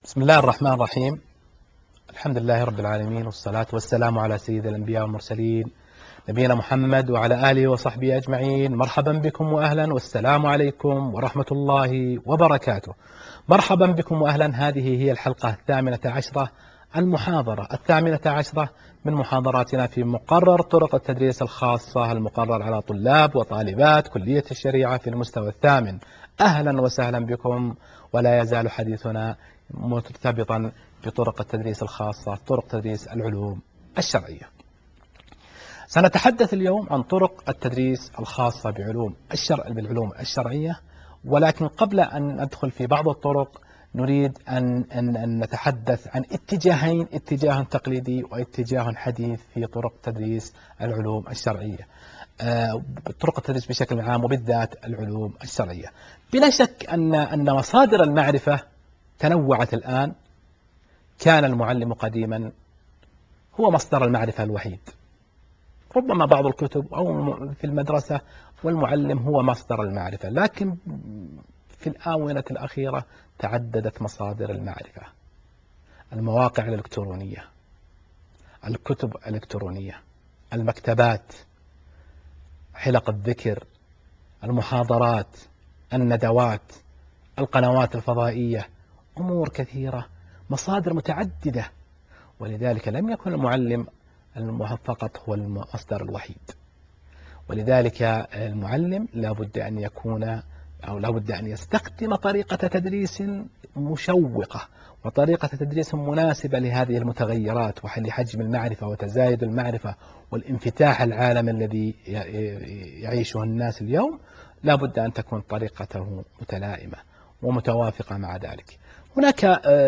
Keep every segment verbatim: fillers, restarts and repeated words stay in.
بسم الله الرحمن الرحيم. الحمد لله رب العالمين، والصلاة والسلام على سيد الأنبياء والمرسلين نبينا محمد وعلى آله وصحبه أجمعين. مرحبا بكم وأهلا، والسلام عليكم ورحمة الله وبركاته. مرحبا بكم وأهلا. هذه هي الحلقة الثامنة عشرة، المحاضرة الثامنة عشرة من محاضراتنا في مقرر طرق التدريس الخاصة المقرر على طلاب وطالبات كلية الشريعة في المستوى الثامن. أهلا وسهلا بكم، ولا يزال حديثنا مرتبطا بطرق التدريس الخاصة، طرق تدريس العلوم الشرعية. سنتحدث اليوم عن طرق التدريس الخاصة بعلوم الشرع بالعلوم الشرعية، ولكن قبل أن ندخل في بعض الطرق نريد أن, أن, أن نتحدث عن اتجاهين، اتجاه تقليدي واتجاه حديث في طرق تدريس العلوم الشرعية، آه، طرق التدريس بشكل عام وبالذات العلوم الشرعية. بلا شك أن أن مصادر المعرفة تنوعت الآن. كان المعلم قديما هو مصدر المعرفة الوحيد، ربما بعض الكتب أو في المدرسة، والمعلم هو مصدر المعرفة. لكن في الآونة الأخيرة تعددت مصادر المعرفة: المواقع الإلكترونية، الكتب الإلكترونية، المكتبات، حلق الذكر، المحاضرات، الندوات، القنوات الفضائية، أمور كثيرة، مصادر متعددة. ولذلك لم يكن المعلم فقط هو المصدر الوحيد، ولذلك المعلم لا بد أن يكون أو لا بد أن يستخدم طريقة تدريس مشوقة وطريقة تدريس مناسبة لهذه المتغيرات ولحجم المعرفة وتزايد المعرفة والانفتاح العالم الذي يعيشه الناس اليوم. لا بد أن تكون طريقته متلائمة ومتوافقة مع ذلك. هناك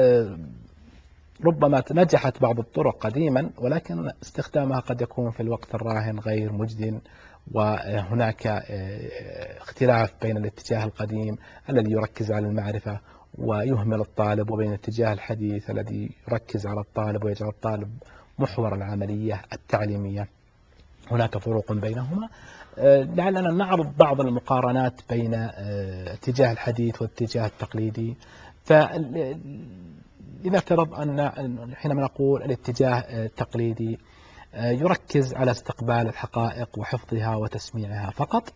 ربما نجحت بعض الطرق قديما، ولكن استخدامها قد يكون في الوقت الراهن غير مجد، وهناك اختلاف بين الاتجاه القديم الذي يركز على المعرفة ويهمل الطالب، وبين الاتجاه الحديث الذي يركز على الطالب ويجعل الطالب محور العملية التعليمية. هناك فروق بينهما. لعلنا نعرض بعض المقارنات بين الاتجاه الحديث والاتجاه التقليدي. لنفترض أن حينما نقول الاتجاه التقليدي يركز على استقبال الحقائق وحفظها وتسميعها فقط،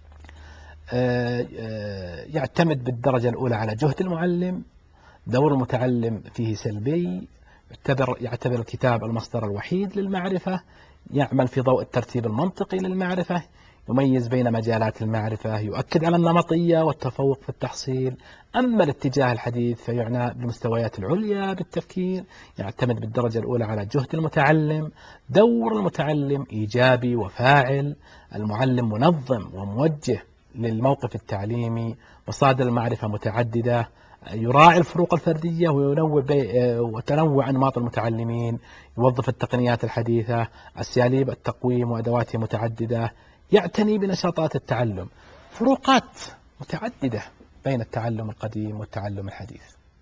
يعتمد بالدرجة الأولى على جهد المعلم، دور المتعلم فيه سلبي، يعتبر, يعتبر الكتاب المصدر الوحيد للمعرفة، يعمل في ضوء الترتيب المنطقي للمعرفة، يميز بين مجالات المعرفة، يؤكد على النمطية والتفوق في التحصيل. أما الاتجاه الحديث فيعنى بالمستويات العليا بالتفكير، يعتمد بالدرجة الأولى على جهد المتعلم، دور المتعلم إيجابي وفاعل، المعلم منظم وموجه للموقف التعليمي، مصادر المعرفة متعددة، يراعي الفروق الفردية وينوع وتنوع أنماط المتعلمين، يوظف التقنيات الحديثة، أساليب التقويم وأدواتها متعددة، يعتني بنشاطات التعلم. فروقات متعددة بين التعلم القديم والتعلم الحديث.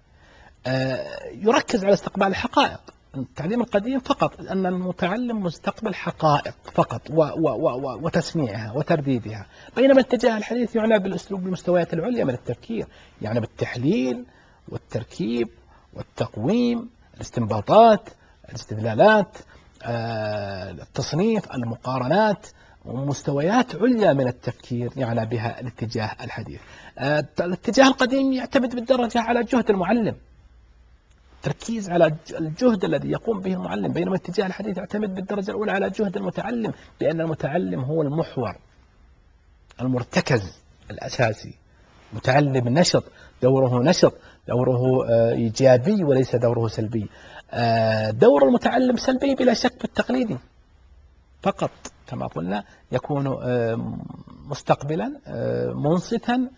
يركز على استقبال الحقائق. التعليم القديم فقط أن المتعلم مستقبل حقائق فقط و و و وتسميعها وترديدها، بينما الاتجاه الحديث يعنى بالأسلوب بالمستويات العليا من التفكير، يعني بالتحليل والتركيب والتقويم، الاستنباطات، الاستدلالات، التصنيف، المقارنات، ومستويات عليا من التفكير يعني بها الاتجاه الحديث. الاتجاه القديم يعتمد بالدرجة على جهد المعلم، تركيز على الجهد الذي يقوم به المعلم، بينما الاتجاه الحديث يعتمد بالدرجة الأولى على جهد المتعلم، بأن المتعلم هو المحور المرتكز الأساسي. متعلم نشط، دوره نشط، دوره إيجابي وليس دوره سلبي. دور المتعلم سلبي بلا شك بالتقليدي فقط، كما قلنا يكون مستقبلا منصتا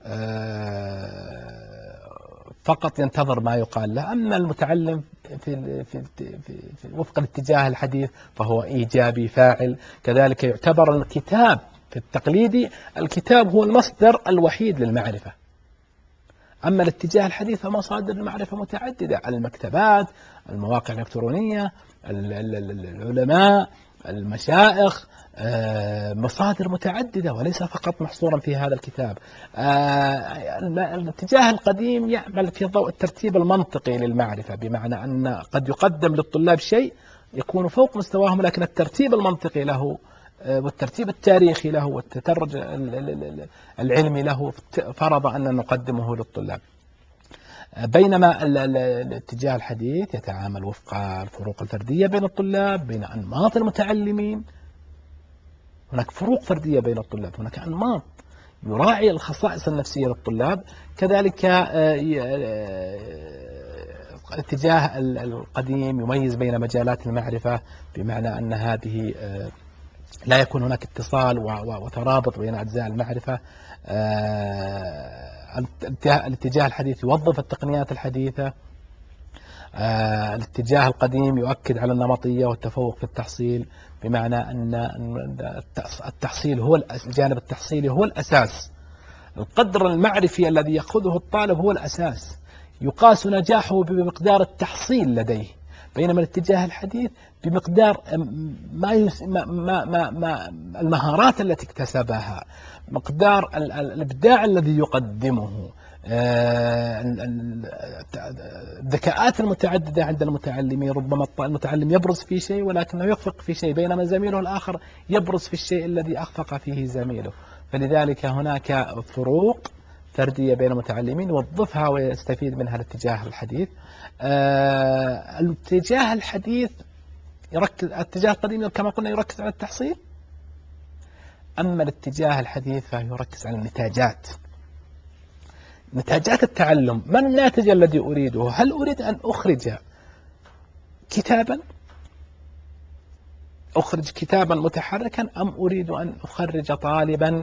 فقط ينتظر ما يقال له. أما المتعلم في, في, في, في وفق الاتجاه الحديث فهو إيجابي فاعل. كذلك يعتبر الكتاب في التقليدي، الكتاب هو المصدر الوحيد للمعرفة. أما الاتجاه الحديث فمصادر المعرفة متعددة: المكتبات، المواقع الإلكترونية، العلماء، المشائخ، مصادر متعددة وليس فقط محصورا في هذا الكتاب. الاتجاه القديم يعمل في ضوء الترتيب المنطقي للمعرفة، بمعنى أن قد يقدم للطلاب شيء يكون فوق مستواهم، لكن الترتيب المنطقي له والترتيب التاريخي له والتدرج العلمي له فرض أن نقدمه للطلاب. بينما الاتجاه الحديث يتعامل وفق الفروق الفردية بين الطلاب، بين أنماط المتعلمين. هناك فروق فردية بين الطلاب، هناك أنماط يراعي الخصائص النفسية للطلاب. كذلك الاتجاه القديم يميز بين مجالات المعرفة، بمعنى أن هذه لا يكون هناك اتصال وترابط بين أجزاء المعرفة. الاتجاه الحديث يوظف التقنيات الحديثة. الاتجاه القديم يؤكد على النمطية والتفوق في التحصيل، بمعنى أن التحصيل هو الجانب التحصيلي هو الأساس. القدر المعرفي الذي يأخذه الطالب هو الأساس، يقاس نجاحه بمقدار التحصيل لديه. بينما الاتجاه الحديث بمقدار ما, يس... ما, ما, ما, ما المهارات التي اكتسبها، مقدار الإبداع الذي يقدمه، الذكاءات المتعددة عند المتعلمين. ربما المتعلم يبرز في شيء ولكنه يخفق في شيء، بينما زميله الآخر يبرز في الشيء الذي أخفق فيه زميله. فلذلك هناك فروق فردية بين المتعلمين يوظفها ويستفيد منها الاتجاه الحديث. آه الاتجاه الحديث يركز، الاتجاه القديم كما قلنا يركز على التحصيل، أما الاتجاه الحديث فيركز على النتاجات، نتاجات التعلم. ما الناتج الذي أريده؟ هل أريد أن أخرج كتابا أخرج كتابا متحركا، أم أريد أن أخرج طالبا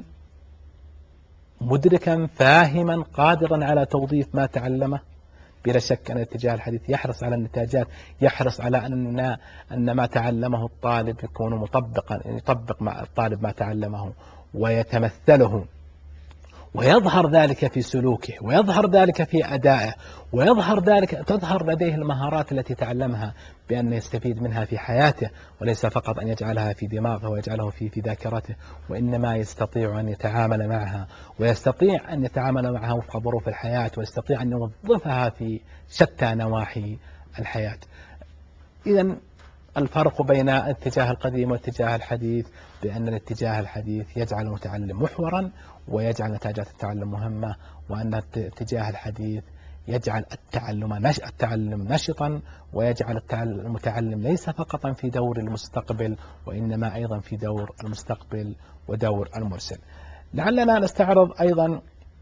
مدركا فاهما قادرا على توظيف ما تعلمه؟ بلا شك أن الاتجاه الحديث يحرص على النتاجات، يحرص على أن أن ما تعلمه الطالب يكون مطبقا، يطبق مع الطالب ما تعلمه ويتمثله، ويظهر ذلك في سلوكه، ويظهر ذلك في أدائه، ويظهر ذلك تظهر لديه المهارات التي تعلمها بأن يستفيد منها في حياته، وليس فقط أن يجعلها في دماغه ويجعله في في ذاكرته، وإنما يستطيع أن يتعامل معها، ويستطيع أن يتعامل معها وفق ظروف الحياة، ويستطيع أن يوظفها في شتى نواحي الحياة. إذن الفرق بين الاتجاه القديم والاتجاه الحديث بأن الاتجاه الحديث يجعل المتعلم محورا ويجعل نتاجات التعلم مهمة، وأن الاتجاه الحديث يجعل التعلم نش... التعلم نشطا، ويجعل المتعلم ليس فقط في دور المستقبل وإنما أيضا في دور المستقبل ودور المرسل. لعلنا نستعرض أيضا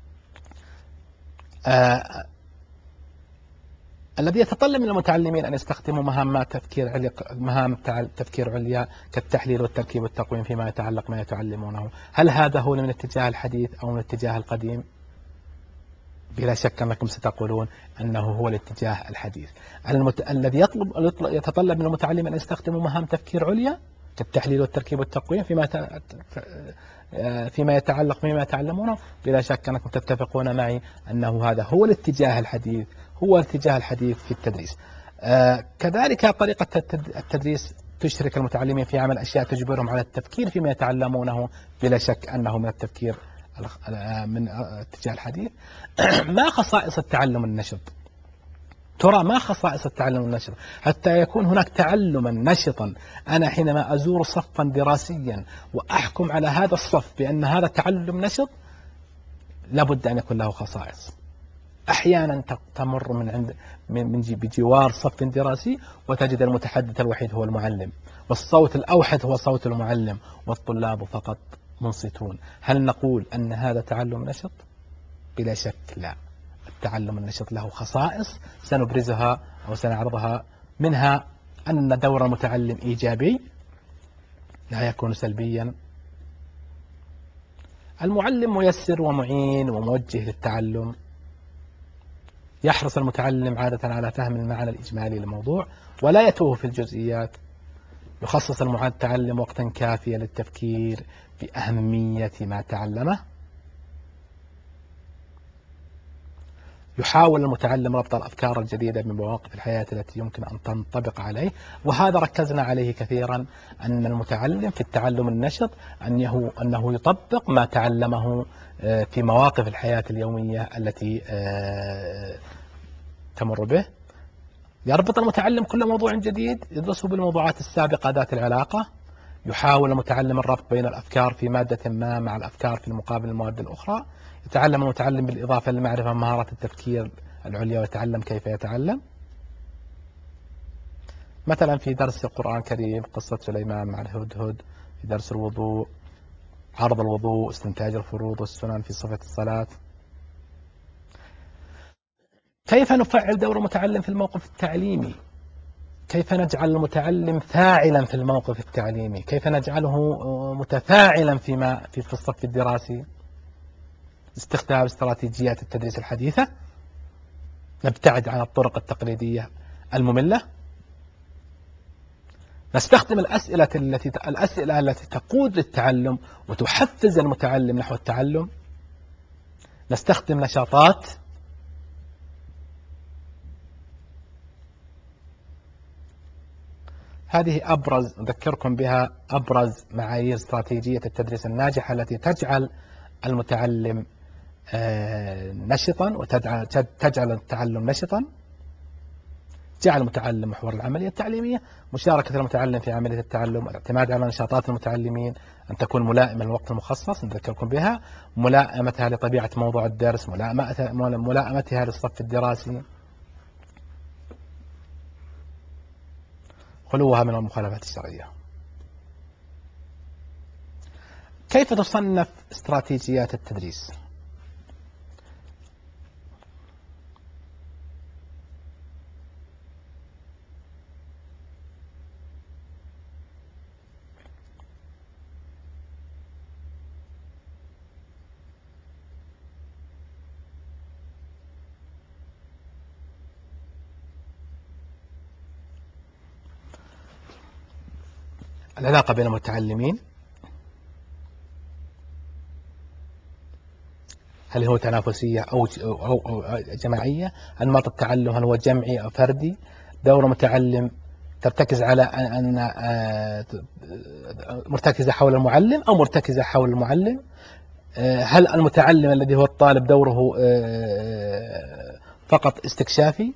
آه الذي يتطلب من المتعلمين أن يستخدموا مهام تفكير عليا، مهام تفكير عليا كالتحليل والتركيب والتقويم فيما يتعلق ما يتعلمونه. هل هذا هو من الاتجاه الحديث أو من الاتجاه القديم؟ بلا شك أنكم ستقولون أنه هو الاتجاه الحديث. المت... الذي يطلب يتطلب من المتعلم أن يستخدموا مهام تفكير عليا كالتحليل والتركيب والتقويم فيما ت... فيما يتعلق بما يتعلمونه، بلا شك أنكم تتفقون معي أنه هذا هو الاتجاه الحديث، هو الاتجاه الحديث في التدريس. آه كذلك طريقة التدريس تشرك المتعلمين في عمل أشياء تجبرهم على التفكير فيما يتعلمونه، بلا شك أنه من التفكير من الاتجاه الحديث. ما خصائص التعلم النشط؟ ترى ما خصائص التعلم النشط حتى يكون هناك تعلما نشطا؟ أنا حينما أزور صفا دراسيا وأحكم على هذا الصف بأن هذا تعلم نشط لابد أن يكون له خصائص. أحيانا تمر من عند من بجوار صف دراسي وتجد المتحدث الوحيد هو المعلم، والصوت الأوحد هو صوت المعلم، والطلاب فقط منصتون. هل نقول أن هذا تعلم نشط؟ بلا شك لا. التعلم النشط له خصائص سنبرزها أو سنعرضها، منها أن دور المتعلم إيجابي لا يكون سلبيا. المعلم ميسر ومعين وموجه للتعلم، يحرص المتعلم عادة على فهم المعنى الإجمالي للموضوع ولا يتوه في الجزئيات، يخصص المتعلم وقتا كافيا للتفكير بأهمية ما تعلمه. يحاول المتعلم ربط الأفكار الجديدة بمواقف الحياة التي يمكن أن تنطبق عليه، وهذا ركزنا عليه كثيرا، أن المتعلم في التعلم النشط أنه أنه يطبق ما تعلمه في مواقف الحياة اليومية التي تمر به. يربط المتعلم كل موضوع جديد يدرسه بالموضوعات السابقة ذات العلاقة. يحاول المتعلم الربط بين الأفكار في مادة ما مع الأفكار في المقابل المواد الأخرى. يتعلم المتعلم بالإضافة للمعرفة مهارة التفكير العليا، ويتعلم كيف يتعلم. مثلا في درس القرآن الكريم قصة سليمان مع الهدهد، في درس الوضوء عرض الوضوء، استنتاج الفروض والسنن في صفة الصلاة. كيف نفعل دور المتعلم في الموقف التعليمي؟ كيف نجعل المتعلم فاعلا في الموقف التعليمي؟ كيف نجعله متفاعلا فيما في الصف الدراسي؟ استخدام استراتيجيات التدريس الحديثة، نبتعد عن الطرق التقليدية المملة، نستخدم الأسئلة التي الأسئلة التي تقود للتعلم وتحفز المتعلم نحو التعلم، نستخدم نشاطات. هذه أبرز أذكركم بها أبرز معايير استراتيجية التدريس الناجحة التي تجعل المتعلم نشطا وتجعل التعلم نشطا. جعل المتعلم محور العملية التعليمية، مشاركة المتعلم في عملية التعلم، الاعتماد على نشاطات المتعلمين، أن تكون ملائمة للوقت المخصص نذكركم بها، ملائمتها لطبيعة موضوع الدرس، ملائمتها للصف الدراسي، خلوها من المخالفات الشرعية. كيف تصنف استراتيجيات التدريس؟ العلاقة بين المتعلمين، هل هو تنافسية أو أو جماعية؟ أنماط التعلم هل هو جمعي أو فردي؟ دور المتعلم ترتكز على أن مرتكزة حول المعلم أو مرتكزة حول المعلم؟ هل المتعلم الذي هو الطالب دوره فقط استكشافي؟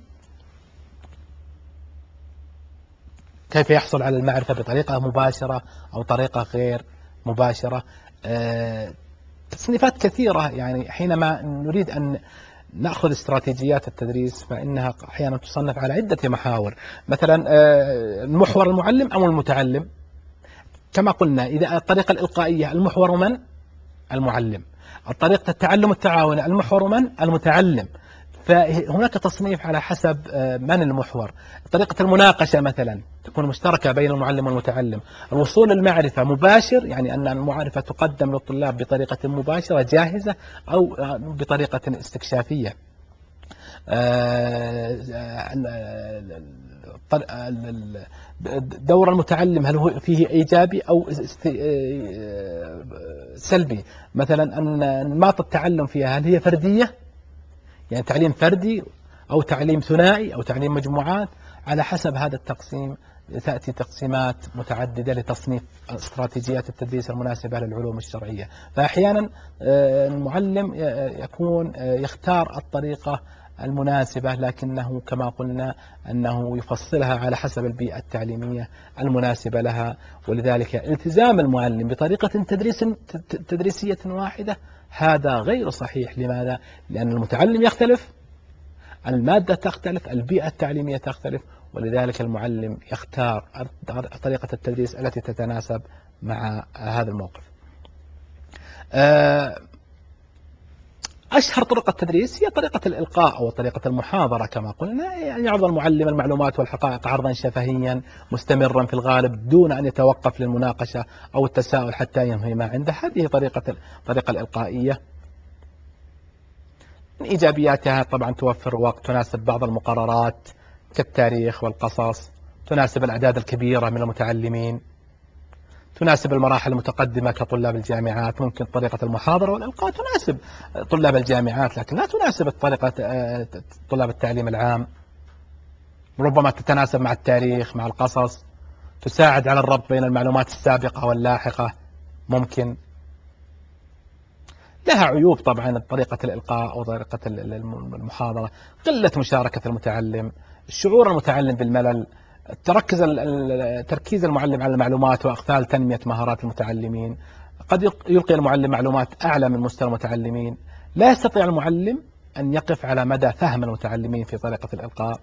كيف يحصل على المعرفة بطريقة مباشرة أو طريقة غير مباشرة؟ تصنيفات كثيرة. يعني حينما نريد أن نأخذ استراتيجيات التدريس فإنها أحيانا تصنف على عدة محاور. مثلا المحور المعلم أو المتعلم. كما قلنا إذا الطريقة الإلقائية المحور من؟ المعلم. الطريقة التعلم التعاوني المحور من؟ المتعلم. فهناك تصنيف على حسب من المحور. طريقة المناقشة مثلا تكون مشتركة بين المعلم والمتعلم. الوصول للمعرفة مباشر، يعني أن المعرفة تقدم للطلاب بطريقة مباشرة جاهزة أو بطريقة استكشافية. دور المتعلم هل هو فيه إيجابي أو سلبي؟ مثلا أن أنماط التعلم فيها هل هي فردية، يعني تعليم فردي أو تعليم ثنائي أو تعليم مجموعات. على حسب هذا التقسيم تأتي تقسيمات متعددة لتصنيف استراتيجيات التدريس المناسبة للعلوم الشرعية. فأحيانا المعلم يكون يختار الطريقة المناسبة، لكنه كما قلنا أنه يفصلها على حسب البيئة التعليمية المناسبة لها. ولذلك التزام المعلم بطريقة تدريس تدريسية واحدة هذا غير صحيح. لماذا؟ لأن المتعلم يختلف، المادة تختلف، البيئة التعليمية تختلف، ولذلك المعلم يختار طريقة التدريس التي تتناسب مع هذا الموقف. أشهر طرق التدريس هي طريقة الإلقاء أو طريقة المحاضرة كما قلنا، يعني يعرض المعلم المعلومات والحقائق عرضا شفهيا مستمرا في الغالب دون أن يتوقف للمناقشة أو التساؤل حتى ينهي ما عنده. هذه طريقة الطريقة الإلقائية. من إيجابياتها طبعا توفر وقت، تناسب بعض المقررات كالتاريخ والقصص، تناسب الأعداد الكبيرة من المتعلمين، تناسب المراحل المتقدمة كطلاب الجامعات. ممكن طريقة المحاضرة والإلقاء تناسب طلاب الجامعات، لكن لا تناسب طريقة طلاب التعليم العام. ربما تتناسب مع التاريخ، مع القصص، تساعد على الربط بين المعلومات السابقة واللاحقة. ممكن لها عيوب طبعا طريقة الإلقاء وطريقة المحاضرة، قلة مشاركة المتعلم، شعور المتعلم بالملل، تركز تركيز المعلم على المعلومات وإغفال تنمية مهارات المتعلمين. قد يلقي المعلم معلومات أعلى من مستوى المتعلمين، لا يستطيع المعلم أن يقف على مدى فهم المتعلمين في طريقة الإلقاء.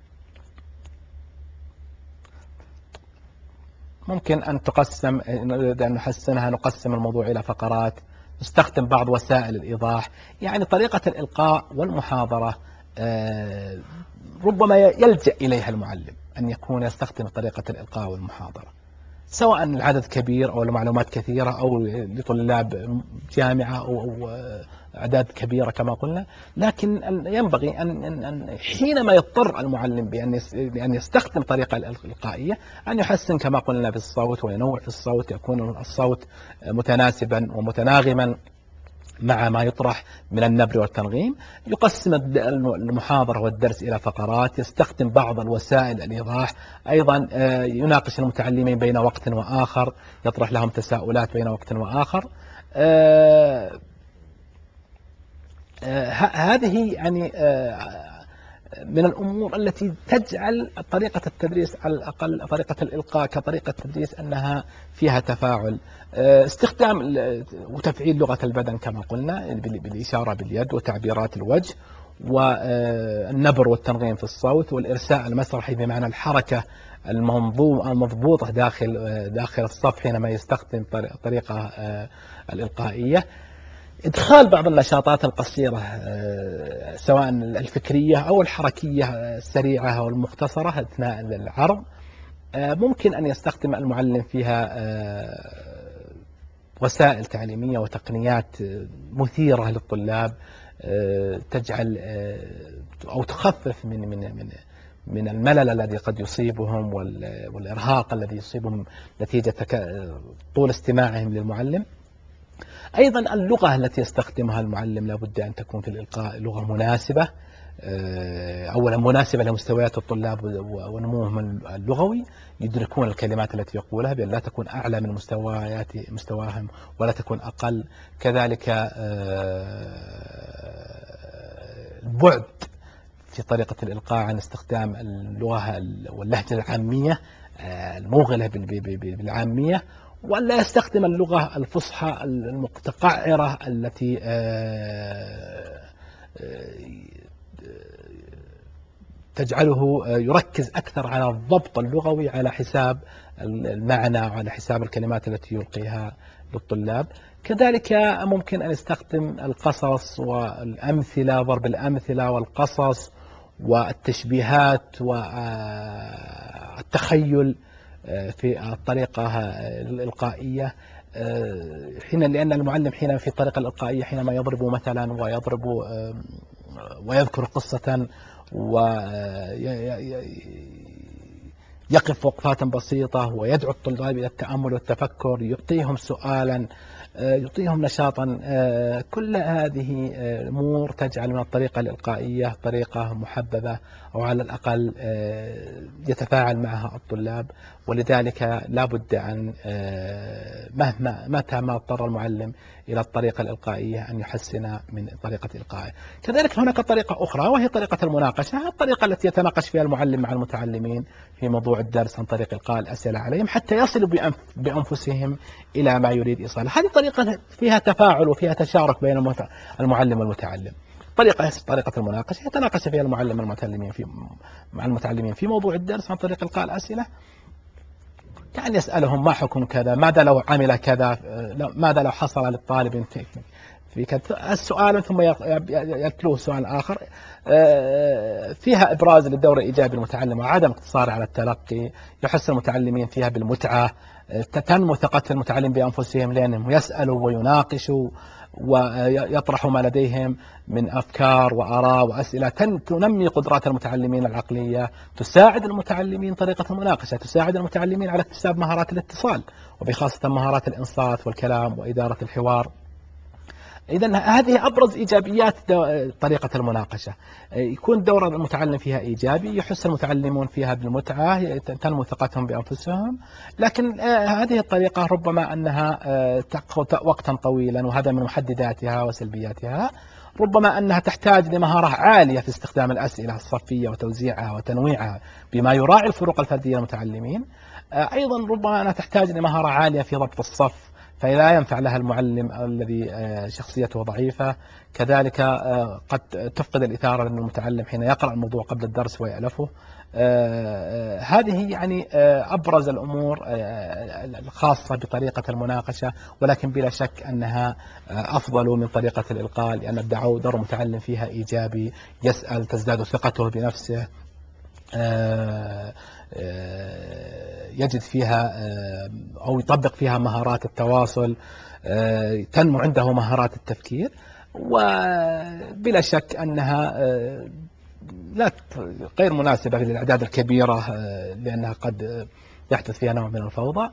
ممكن أن تقسم، نريد أن نحسنها، نقسم الموضوع إلى فقرات، نستخدم بعض وسائل الإيضاح. يعني طريقة الإلقاء والمحاضرة ربما يلجأ إليها المعلم أن يكون يستخدم طريقة الإلقاء والمحاضرة، سواء العدد كبير أو المعلومات كثيرة أو لطلاب جامعة أو أعداد كبيرة كما قلنا. لكن ينبغي أن حينما يضطر المعلم بأن يستخدم طريقة الإلقائية أن يحسن كما قلنا في الصوت وينوع في الصوت، يكون الصوت متناسبا ومتناغما مع ما يطرح من النبر والتنغيم. يقسم المحاضرة والدرس إلى فقرات، يستخدم بعض الوسائل الإيضاح. أيضا يناقش المتعلمين بين وقت وآخر، يطرح لهم تساؤلات بين وقت وآخر. هذه يعني من الأمور التي تجعل طريقة التدريس على الأقل، طريقة الإلقاء كطريقة تدريس، أنها فيها تفاعل. استخدام وتفعيل لغة البدن كما قلنا بالإشارة باليد وتعبيرات الوجه والنبر والتنغيم في الصوت والإرساء المسرحي بمعنى الحركة المضبوطة داخل داخل الصف حينما يستخدم الطريقة الإلقائية. إدخال بعض النشاطات القصيرة سواء الفكرية أو الحركية السريعة أو المختصرة أثناء العرض. ممكن أن يستخدم المعلم فيها وسائل تعليمية وتقنيات مثيرة للطلاب تجعل أو تخفف من من من من الملل الذي قد يصيبهم والإرهاق الذي يصيبهم نتيجة طول استماعهم للمعلم. أيضا اللغة التي يستخدمها المعلم لابد أن تكون في الإلقاء لغة مناسبة، أولا مناسبة لمستويات الطلاب ونموهم اللغوي، يدركون الكلمات التي يقولها بأن لا تكون أعلى من مستويات مستواهم ولا تكون أقل. كذلك البعد في طريقة الإلقاء عن استخدام اللغة واللهجة العامية الموغلة بالعامية، ولا يستخدم اللغة الفصحى المتقعرة التي تجعله يركز أكثر على الضبط اللغوي على حساب المعنى وعلى حساب الكلمات التي يلقيها للطلاب. كذلك ممكن أن يستخدم القصص والأمثلة، ضرب الأمثلة والقصص والتشبيهات والتخيل في الطريقة الإلقائية. حين لأن المعلم حين في الطريقة الإلقائية حينما يضرب مثلا ويضرب ويذكر قصة ويقف وقفات بسيطة ويدعو الطلاب إلى التأمل والتفكر، يعطيهم سؤالا، يعطيهم نشاطا، كل هذه أمور تجعل من الطريقة الإلقائية طريقة محببة أو على الأقل يتفاعل معها الطلاب. ولذلك لا بد أن مهما متى ما اضطر المعلم إلى الطريقة الإلقائية أن يحسن من طريقة إلقائه. كذلك هناك طريقة أخرى وهي طريقة المناقشة، الطريقة التي يتناقش فيها المعلم مع المتعلمين في موضوع الدرس عن طريق إلقاء الأسئلة عليهم حتى يصلوا بأنفسهم إلى ما يريد إيصاله. هذه طريقة فيها تفاعل وفيها تشارك بين المعلم والمتعلم. طريقة طريقة المناقشة يتناقش فيها المعلم والمتعلمين في مع المتعلمين في موضوع الدرس عن طريق إلقاء الأسئلة، يعني يسألهم ما حكم كذا، ماذا لو عمل كذا، ماذا لو حصل للطالب في السؤال ثم يتلوه سؤال آخر فيها إبراز للدور الإيجابي للمتعلم وعدم اقتصار على التلقي، يحس المتعلمين فيها بالمتعة، تنمو ثقة المتعلم بأنفسهم لأنهم يسألوا ويناقشوا ويطرحوا ما لديهم من أفكار وآراء وأسئلة، تنمي قدرات المتعلمين العقلية، تساعد المتعلمين طريقة المناقشة، تساعد المتعلمين على اكتساب مهارات الاتصال وبخاصة مهارات الإنصات والكلام وإدارة الحوار. إذا هذه أبرز إيجابيات طريقة المناقشة، يكون دور المتعلم فيها إيجابي، يحس المتعلمون فيها بالمتعة، تنمو ثقتهم بأنفسهم. لكن هذه الطريقة ربما أنها تأخذ وقتا طويلا، وهذا من محدداتها وسلبياتها. ربما أنها تحتاج لمهارة عالية في استخدام الأسئلة الصفية وتوزيعها وتنويعها بما يراعي الفروق الفردية للمتعلمين. أيضا ربما أنها تحتاج لمهارة عالية في ضبط الصف، فلا ينفع لها المعلم الذي شخصيته ضعيفة. كذلك قد تفقد الإثارة للمتعلم حين يقرأ الموضوع قبل الدرس ويألفه. هذه يعني أبرز الأمور الخاصة بطريقة المناقشة، ولكن بلا شك أنها أفضل من طريقة الإلقاء، لأن الدعوة دور المتعلم فيها إيجابي، يسأل، تزداد ثقته بنفسه، يجد فيها أو يطبق فيها مهارات التواصل، تنمو عنده مهارات التفكير. وبلا شك أنها لا غير مناسبة للأعداد الكبيرة، لأنها قد يحدث فيها نوع من الفوضى.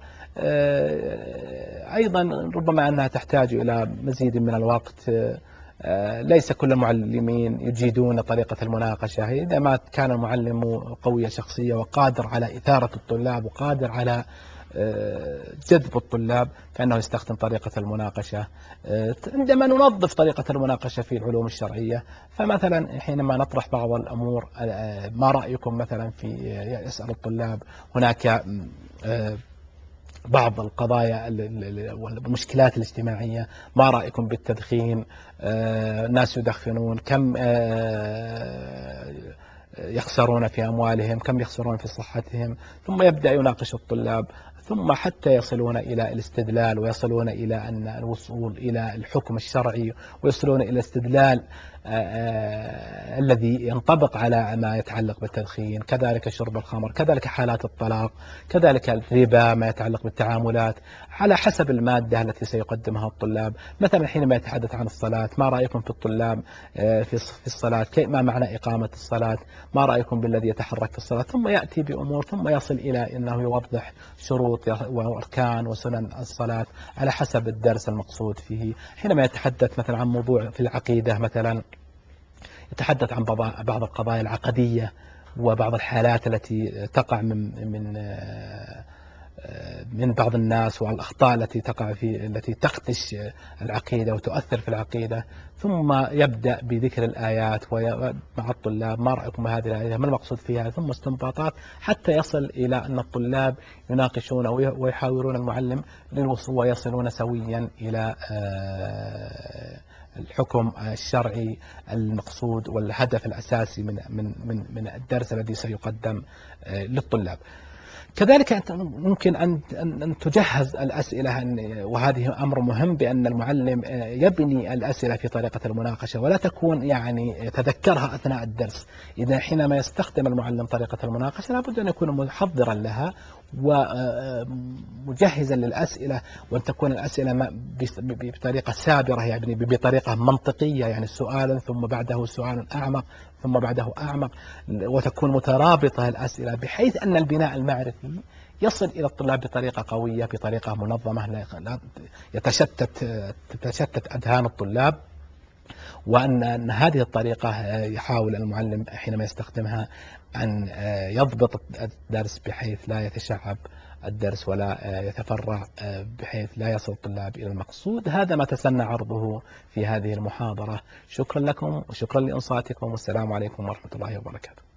أيضا ربما أنها تحتاج إلى مزيد من الوقت، ليس كل المعلمين يجيدون طريقة المناقشة. إذا ما كان المعلم قوي شخصية وقادر على إثارة الطلاب وقادر على جذب الطلاب فإنه يستخدم طريقة المناقشة. عندما ننظف طريقة المناقشة في العلوم الشرعية، فمثلا حينما نطرح بعض الأمور، ما رأيكم مثلا في يسأل الطلاب هناك بعض القضايا والمشكلات الاجتماعية، ما رأيكم بالتدخين؟ ناس يدخنون، كم يخسرون في أموالهم، كم يخسرون في صحتهم. ثم يبدأ يناقش الطلاب، ثم حتى يصلون إلى الاستدلال، ويصلون إلى أن الوصول إلى الحكم الشرعي، ويصلون إلى استدلال الذي ينطبق على ما يتعلق بالتدخين، كذلك شرب الخمر، كذلك حالات الطلاق، كذلك الربا، ما يتعلق بالتعاملات على حسب المادة التي سيقدمها الطلاب. مثلا حينما يتحدث عن الصلاة، ما رأيكم في الطلاب في الصلاة؟ ما معنى إقامة الصلاة؟ ما رأيكم بالذي يتحرك في الصلاة؟ ثم يأتي بأمور، ثم يصل إلى أنه يوضح شروط وأركان وسنن الصلاة على حسب الدرس المقصود فيه. حينما يتحدث مثلا عن موضوع في العقيدة، مثلا يتحدث عن بعض القضايا العقدية وبعض الحالات التي تقع من من من بعض الناس، والأخطاء التي تقع في التي تخدش العقيدة وتؤثر في العقيدة. ثم يبدأ بذكر الآيات مع الطلاب، ما رأيكم بهذه الآية، ما المقصود فيها، ثم استنباطات، حتى يصل إلى أن الطلاب يناقشون ويحاورون المعلم للوصول ويصلون سويا إلى الحكم الشرعي المقصود والهدف الأساسي من من من من الدرس الذي سيقدم للطلاب. كذلك ممكن أن أن تجهز الأسئلة، وهذه أمر مهم، بأن المعلم يبني الأسئلة في طريقة المناقشة، ولا تكون يعني يتذكرها أثناء الدرس. إذا حينما يستخدم المعلم طريقة المناقشة لابد أن يكون محضرا لها ومجهزا للأسئلة، وأن تكون الأسئلة بطريقة سابرة، يعني بطريقة منطقية، يعني سؤال ثم بعده سؤال أعمق ثم بعده أعمق، وتكون مترابطة الأسئلة، بحيث أن البناء المعرفي يصل إلى الطلاب بطريقة قوية، بطريقة منظمة، لا يتشتت تتشتت أذهان الطلاب. وأن هذه الطريقة يحاول المعلم حينما يستخدمها أن يضبط الدرس بحيث لا يتشعب الدرس ولا يتفرع، بحيث لا يصل الطلاب إلى المقصود. هذا ما تسنى عرضه في هذه المحاضرة. شكرا لكم وشكرا لإنصاتكم، والسلام عليكم ورحمة الله وبركاته.